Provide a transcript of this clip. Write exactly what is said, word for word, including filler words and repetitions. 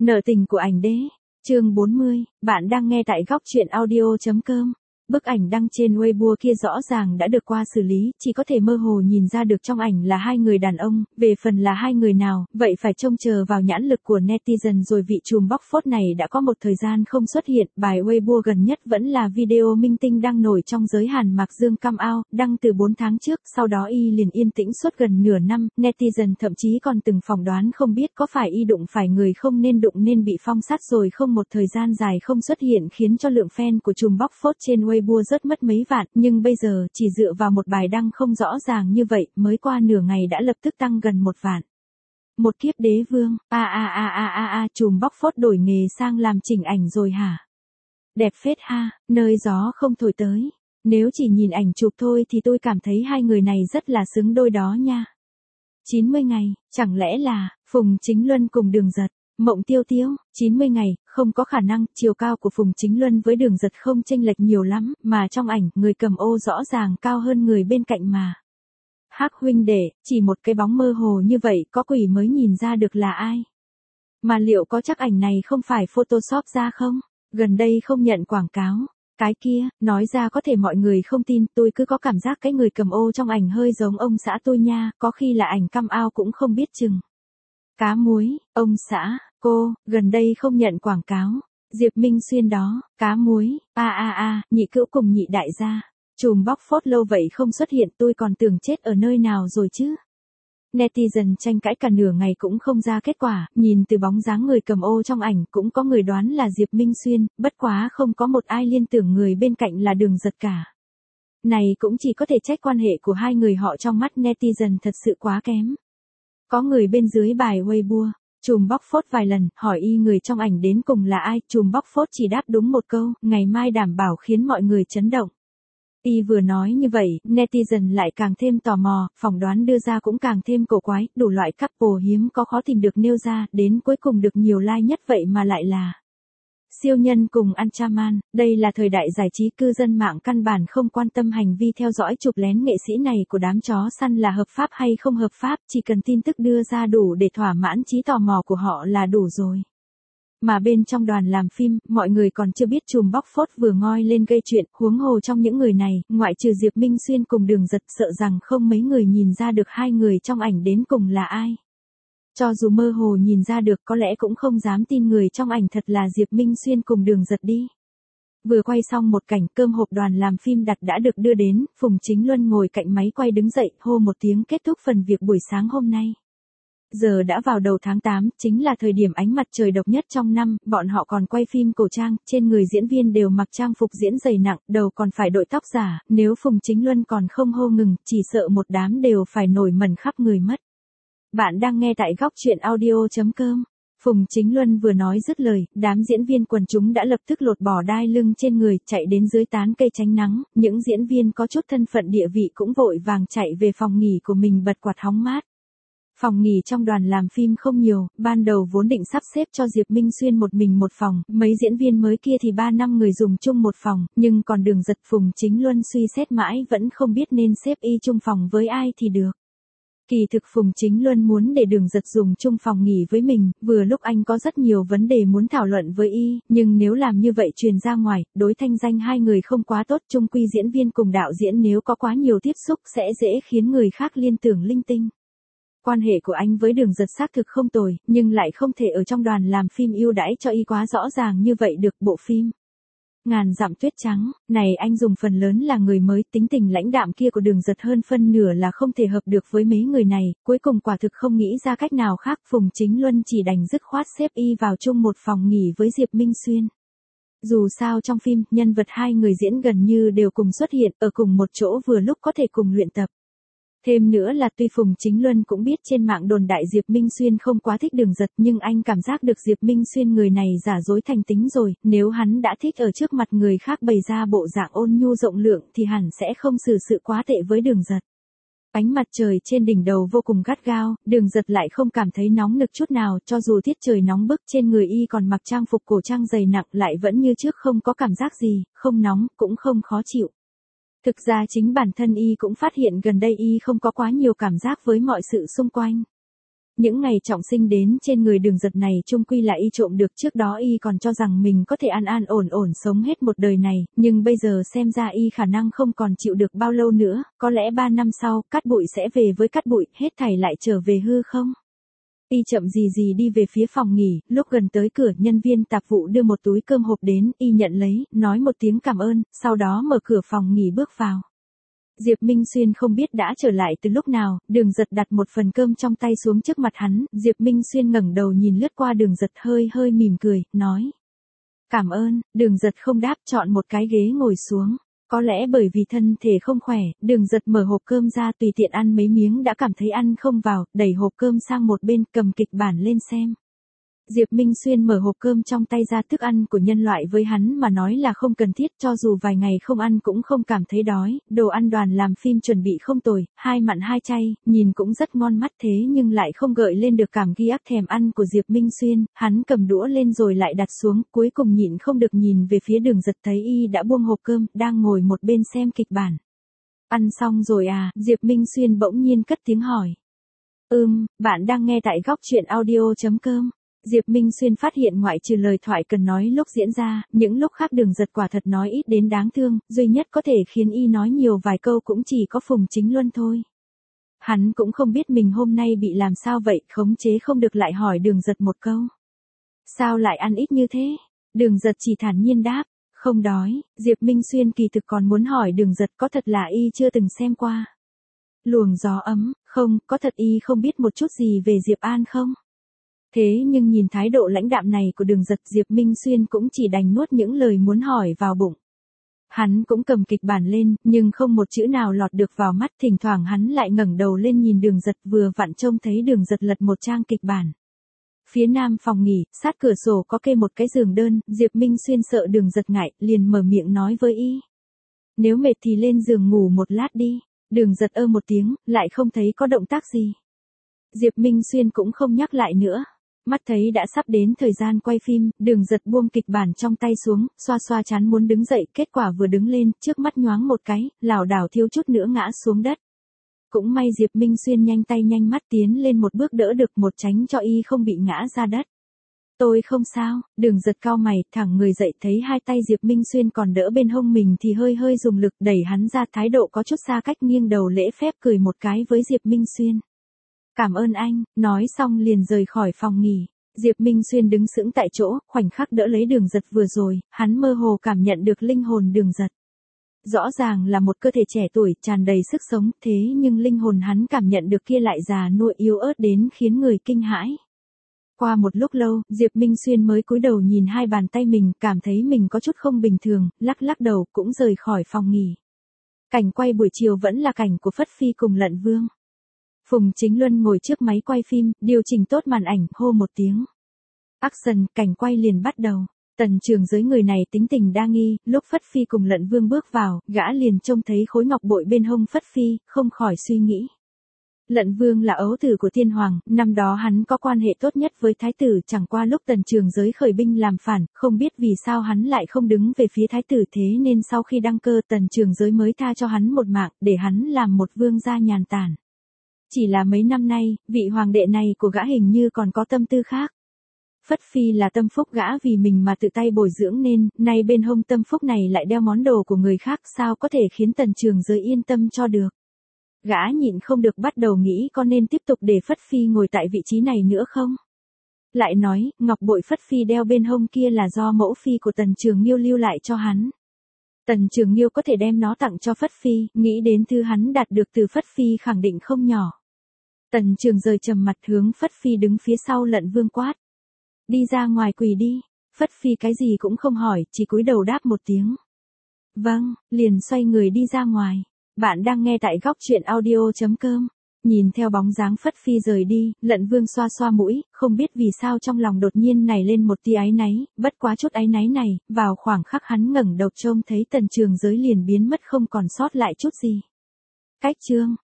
Nợ tình của ảnh đế. Chương bốn mươi, bạn đang nghe tại góc truyện audio chấm com. Bức ảnh đăng trên Weibo kia rõ ràng đã được qua xử lý, chỉ có thể mơ hồ nhìn ra được trong ảnh là hai người đàn ông, về phần là hai người nào, vậy phải trông chờ vào nhãn lực của netizen rồi. Vị trùm bóc phốt này đã có một thời gian không xuất hiện, bài Weibo gần nhất vẫn là video minh tinh đang nổi trong giới Hàn Mạc Dương Come Out, đăng từ bốn tháng trước, sau đó y liền yên tĩnh suốt gần nửa năm, netizen thậm chí còn từng phỏng đoán không biết có phải y đụng phải người không nên đụng nên bị phong sát rồi không. Một thời gian dài không xuất hiện khiến cho lượng fan của trùm bóc phốt trên Weibo rớt mất mấy vạn, nhưng bây giờ chỉ dựa vào một bài đăng không rõ ràng như vậy, mới qua nửa ngày đã lập tức tăng gần một vạn. Một kiếp đế vương, a a a a a a, trùm bóc phốt đổi nghề sang làm chỉnh ảnh rồi hả? Đẹp phết ha, nơi gió không thổi tới. Nếu chỉ nhìn ảnh chụp thôi thì tôi cảm thấy hai người này rất là xứng đôi đó nha. chín mươi ngày, chẳng lẽ là Phùng Chính Luân cùng Đường Giật? Mộng Tiêu Tiêu, chín mươi ngày, không có khả năng, chiều cao của Phùng Chính Luân với Đường Giật không chênh lệch nhiều lắm, mà trong ảnh, người cầm ô rõ ràng cao hơn người bên cạnh mà. Hắc huynh đệ, chỉ một cái bóng mơ hồ như vậy, có quỷ mới nhìn ra được là ai. Mà liệu có chắc ảnh này không phải Photoshop ra không? Gần đây không nhận quảng cáo. Cái kia, nói ra có thể mọi người không tin, tôi cứ có cảm giác cái người cầm ô trong ảnh hơi giống ông xã tôi nha, có khi là ảnh Come Out cũng không biết chừng. Cá muối, ông xã, cô, gần đây không nhận quảng cáo. Diệp Minh Xuyên đó, cá muối, a a a, nhị cữu cùng nhị đại gia. Trùm bóc phốt lâu vậy không xuất hiện, tôi còn tưởng chết ở nơi nào rồi chứ. Netizen tranh cãi cả nửa ngày cũng không ra kết quả, nhìn từ bóng dáng người cầm ô trong ảnh cũng có người đoán là Diệp Minh Xuyên, bất quá không có một ai liên tưởng người bên cạnh là Đường Giật cả. Này cũng chỉ có thể trách quan hệ của hai người họ trong mắt netizen thật sự quá kém. Có người bên dưới bài Weibo, trùm bóc phốt vài lần, hỏi y người trong ảnh đến cùng là ai, trùm bóc phốt chỉ đáp đúng một câu, ngày mai đảm bảo khiến mọi người chấn động. Y vừa nói như vậy, netizen lại càng thêm tò mò, phỏng đoán đưa ra cũng càng thêm cổ quái, đủ loại couple hiếm có khó tìm được nêu ra, đến cuối cùng được nhiều like nhất vậy mà lại là siêu nhân cùng Anchaman. Đây là thời đại giải trí, cư dân mạng căn bản không quan tâm hành vi theo dõi chụp lén nghệ sĩ này của đám chó săn là hợp pháp hay không hợp pháp, chỉ cần tin tức đưa ra đủ để thỏa mãn trí tò mò của họ là đủ rồi. Mà bên trong đoàn làm phim, mọi người còn chưa biết trùm bóc phốt vừa ngoi lên gây chuyện, huống hồ trong những người này, ngoại trừ Diệp Minh Xuyên cùng Đường Giật, sợ rằng không mấy người nhìn ra được hai người trong ảnh đến cùng là ai. Cho dù mơ hồ nhìn ra được có lẽ cũng không dám tin người trong ảnh thật là Diệp Minh Xuyên cùng Đường Giật đi. Vừa quay xong một cảnh, cơm hộp đoàn làm phim đặt đã được đưa đến, Phùng Chính Luân ngồi cạnh máy quay đứng dậy, hô một tiếng kết thúc phần việc buổi sáng hôm nay. Giờ đã vào đầu tháng tám, chính là thời điểm ánh mặt trời độc nhất trong năm, bọn họ còn quay phim cổ trang, trên người diễn viên đều mặc trang phục diễn dày nặng, đầu còn phải đội tóc giả, nếu Phùng Chính Luân còn không hô ngừng, chỉ sợ một đám đều phải nổi mẩn khắp người mất. Bạn đang nghe tại góc truyện audio chấm com. Phùng Chính Luân vừa nói dứt lời, đám diễn viên quần chúng đã lập tức lột bỏ đai lưng trên người, chạy đến dưới tán cây tránh nắng, những diễn viên có chút thân phận địa vị cũng vội vàng chạy về phòng nghỉ của mình bật quạt hóng mát. Phòng nghỉ trong đoàn làm phim không nhiều, ban đầu vốn định sắp xếp cho Diệp Minh Xuyên một mình một phòng, mấy diễn viên mới kia thì ba năm người dùng chung một phòng, nhưng còn Đường Giật Phùng Chính Luân suy xét mãi vẫn không biết nên xếp y chung phòng với ai thì được. Kỳ thực Phùng Chính Luân muốn để Đường Giật dùng chung phòng nghỉ với mình, vừa lúc anh có rất nhiều vấn đề muốn thảo luận với y, nhưng nếu làm như vậy truyền ra ngoài, đối thanh danh hai người không quá tốt, chung quy diễn viên cùng đạo diễn nếu có quá nhiều tiếp xúc sẽ dễ khiến người khác liên tưởng linh tinh. Quan hệ của anh với Đường Giật xác thực không tồi, nhưng lại không thể ở trong đoàn làm phim ưu đãi cho y quá rõ ràng như vậy được. Bộ phim Ngàn Dặm Tuyết Trắng, này anh dùng phần lớn là người mới, tính tình lãnh đạm kia của Đường Giật hơn phân nửa là không thể hợp được với mấy người này, cuối cùng quả thực không nghĩ ra cách nào khác, Phùng Chính Luân chỉ đành dứt khoát xếp y vào chung một phòng nghỉ với Diệp Minh Xuyên. Dù sao trong phim, nhân vật hai người diễn gần như đều cùng xuất hiện, ở cùng một chỗ vừa lúc có thể cùng luyện tập. Thêm nữa là tuy Phùng Chính Luân cũng biết trên mạng đồn đại Diệp Minh Xuyên không quá thích Đường Giật, nhưng anh cảm giác được Diệp Minh Xuyên người này giả dối thành tính rồi, nếu hắn đã thích ở trước mặt người khác bày ra bộ dạng ôn nhu rộng lượng thì hẳn sẽ không xử sự quá tệ với Đường Giật. Ánh mặt trời trên đỉnh đầu vô cùng gắt gao, Đường Giật lại không cảm thấy nóng nực chút nào, cho dù tiết trời nóng bức, trên người y còn mặc trang phục cổ trang dày nặng lại vẫn như trước không có cảm giác gì, không nóng, cũng không khó chịu. Thực ra chính bản thân y cũng phát hiện gần đây y không có quá nhiều cảm giác với mọi sự xung quanh. Những ngày trọng sinh đến trên người Đường Giật này chung quy là y trộm được, trước đó y còn cho rằng mình có thể an an ổn ổn sống hết một đời này, nhưng bây giờ xem ra y khả năng không còn chịu được bao lâu nữa, có lẽ ba năm sau, cát bụi sẽ về với cát bụi, hết thảy lại trở về hư không. Y chậm gì gì đi về phía phòng nghỉ, lúc gần tới cửa nhân viên tạp vụ đưa một túi cơm hộp đến, y nhận lấy, nói một tiếng cảm ơn, sau đó mở cửa phòng nghỉ bước vào. Diệp Minh Xuyên không biết đã trở lại từ lúc nào, Đường Giật đặt một phần cơm trong tay xuống trước mặt hắn, Diệp Minh Xuyên ngẩng đầu nhìn lướt qua Đường Giật hơi hơi mỉm cười, nói. Cảm ơn, Đường Giật không đáp, chọn một cái ghế ngồi xuống. Có lẽ bởi vì thân thể không khỏe, Đường Giật mở hộp cơm ra tùy tiện ăn mấy miếng đã cảm thấy ăn không vào, đẩy hộp cơm sang một bên, cầm kịch bản lên xem. Diệp Minh Xuyên mở hộp cơm trong tay ra, thức ăn của nhân loại với hắn mà nói là không cần thiết, cho dù vài ngày không ăn cũng không cảm thấy đói, đồ ăn đoàn làm phim chuẩn bị không tồi, hai mặn hai chay, nhìn cũng rất ngon mắt, thế nhưng lại không gợi lên được cảm ghi ác thèm ăn của Diệp Minh Xuyên, hắn cầm đũa lên rồi lại đặt xuống, cuối cùng nhịn không được nhìn về phía Đường Giật, thấy y đã buông hộp cơm, đang ngồi một bên xem kịch bản. Ăn xong rồi à, Diệp Minh Xuyên bỗng nhiên cất tiếng hỏi. Ừm, bạn đang nghe tại góc truyện audio.com. Diệp Minh Xuyên phát hiện ngoại trừ lời thoại cần nói lúc diễn ra, những lúc khác Đường Giật quả thật nói ít đến đáng thương, duy nhất có thể khiến y nói nhiều vài câu cũng chỉ có Phùng Chính Luân thôi. Hắn cũng không biết mình hôm nay bị làm sao vậy, khống chế không được lại hỏi Đường Giật một câu. Sao lại ăn ít như thế? Đường Giật chỉ thản nhiên đáp, không đói. Diệp Minh Xuyên kỳ thực còn muốn hỏi Đường Giật có thật là y chưa từng xem qua Luồng Gió Ấm, không, có thật y không biết một chút gì về Diệp An không? Thế nhưng nhìn thái độ lãnh đạm này của Đường Giật, Diệp Minh Xuyên cũng chỉ đành nuốt những lời muốn hỏi vào bụng. Hắn cũng cầm kịch bản lên, nhưng không một chữ nào lọt được vào mắt, thỉnh thoảng hắn lại ngẩng đầu lên nhìn Đường Giật, vừa vặn trông thấy Đường Giật lật một trang kịch bản. Phía nam phòng nghỉ, sát cửa sổ có kê một cái giường đơn, Diệp Minh Xuyên sợ Đường Giật ngại, liền mở miệng nói với y. Nếu mệt thì lên giường ngủ một lát đi. Đường Giật ơ một tiếng, lại không thấy có động tác gì. Diệp Minh Xuyên cũng không nhắc lại nữa. Mắt thấy đã sắp đến thời gian quay phim, Đường Giật buông kịch bản trong tay xuống, xoa xoa trán muốn đứng dậy, kết quả vừa đứng lên, trước mắt nhoáng một cái, lảo đảo thiếu chút nữa ngã xuống đất. Cũng may Diệp Minh Xuyên nhanh tay nhanh mắt tiến lên một bước đỡ được, một tránh cho y không bị ngã ra đất. Tôi không sao. Đường Giật cau mày, thẳng người dậy, thấy hai tay Diệp Minh Xuyên còn đỡ bên hông mình thì hơi hơi dùng lực đẩy hắn ra, thái độ có chút xa cách, nghiêng đầu lễ phép cười một cái với Diệp Minh Xuyên. Cảm ơn anh, nói xong liền rời khỏi phòng nghỉ. Diệp Minh Xuyên đứng sững tại chỗ, khoảnh khắc đỡ lấy Đường Giật vừa rồi, hắn mơ hồ cảm nhận được linh hồn Đường Giật. Rõ ràng là một cơ thể trẻ tuổi, tràn đầy sức sống, thế nhưng linh hồn hắn cảm nhận được kia lại già nua yếu ớt đến khiến người kinh hãi. Qua một lúc lâu, Diệp Minh Xuyên mới cúi đầu nhìn hai bàn tay mình, cảm thấy mình có chút không bình thường, lắc lắc đầu, cũng rời khỏi phòng nghỉ. Cảnh quay buổi chiều vẫn là cảnh của Phất Phi cùng Lận Vương. Phùng Chính Luân ngồi trước máy quay phim, điều chỉnh tốt màn ảnh, hô một tiếng. Action, cảnh quay liền bắt đầu. Tần Trường Giới người này tính tình đa nghi, lúc Phất Phi cùng Lận Vương bước vào, gã liền trông thấy khối ngọc bội bên hông Phất Phi, không khỏi suy nghĩ. Lận Vương là ấu tử của Tiên Hoàng, năm đó hắn có quan hệ tốt nhất với Thái tử, chẳng qua lúc Tần Trường Giới khởi binh làm phản, không biết vì sao hắn lại không đứng về phía Thái tử, thế nên sau khi đăng cơ Tần Trường Giới mới tha cho hắn một mạng, để hắn làm một vương gia nhàn tản. Chỉ là mấy năm nay, vị hoàng đệ này của gã hình như còn có tâm tư khác. Phất Phi là tâm phúc gã vì mình mà tự tay bồi dưỡng nên, nay bên hông tâm phúc này lại đeo món đồ của người khác, sao có thể khiến Tần Trường Giới yên tâm cho được. Gã nhịn không được bắt đầu nghĩ có nên tiếp tục để Phất Phi ngồi tại vị trí này nữa không? Lại nói, ngọc bội Phất Phi đeo bên hông kia là do mẫu phi của Tần Trường Nghiêu lưu lại cho hắn. Tần Trường Nghiêu có thể đem nó tặng cho Phất Phi, nghĩ đến thứ hắn đạt được từ Phất Phi khẳng định không nhỏ. Tần Trường Giới trầm mặt hướng Phất Phi đứng phía sau Lận Vương quát. Đi ra ngoài quỳ đi. Phất Phi cái gì cũng không hỏi, chỉ cúi đầu đáp một tiếng. Vâng, liền xoay người đi ra ngoài. Bạn đang nghe tại góc truyện audio.com. Nhìn theo bóng dáng Phất Phi rời đi, Lận Vương xoa xoa mũi, không biết vì sao trong lòng đột nhiên nảy lên một tia áy náy, bất quá chút áy náy này, vào khoảng khắc hắn ngẩng đầu trông thấy Tần Trường Giới liền biến mất không còn sót lại chút gì. Cách chương.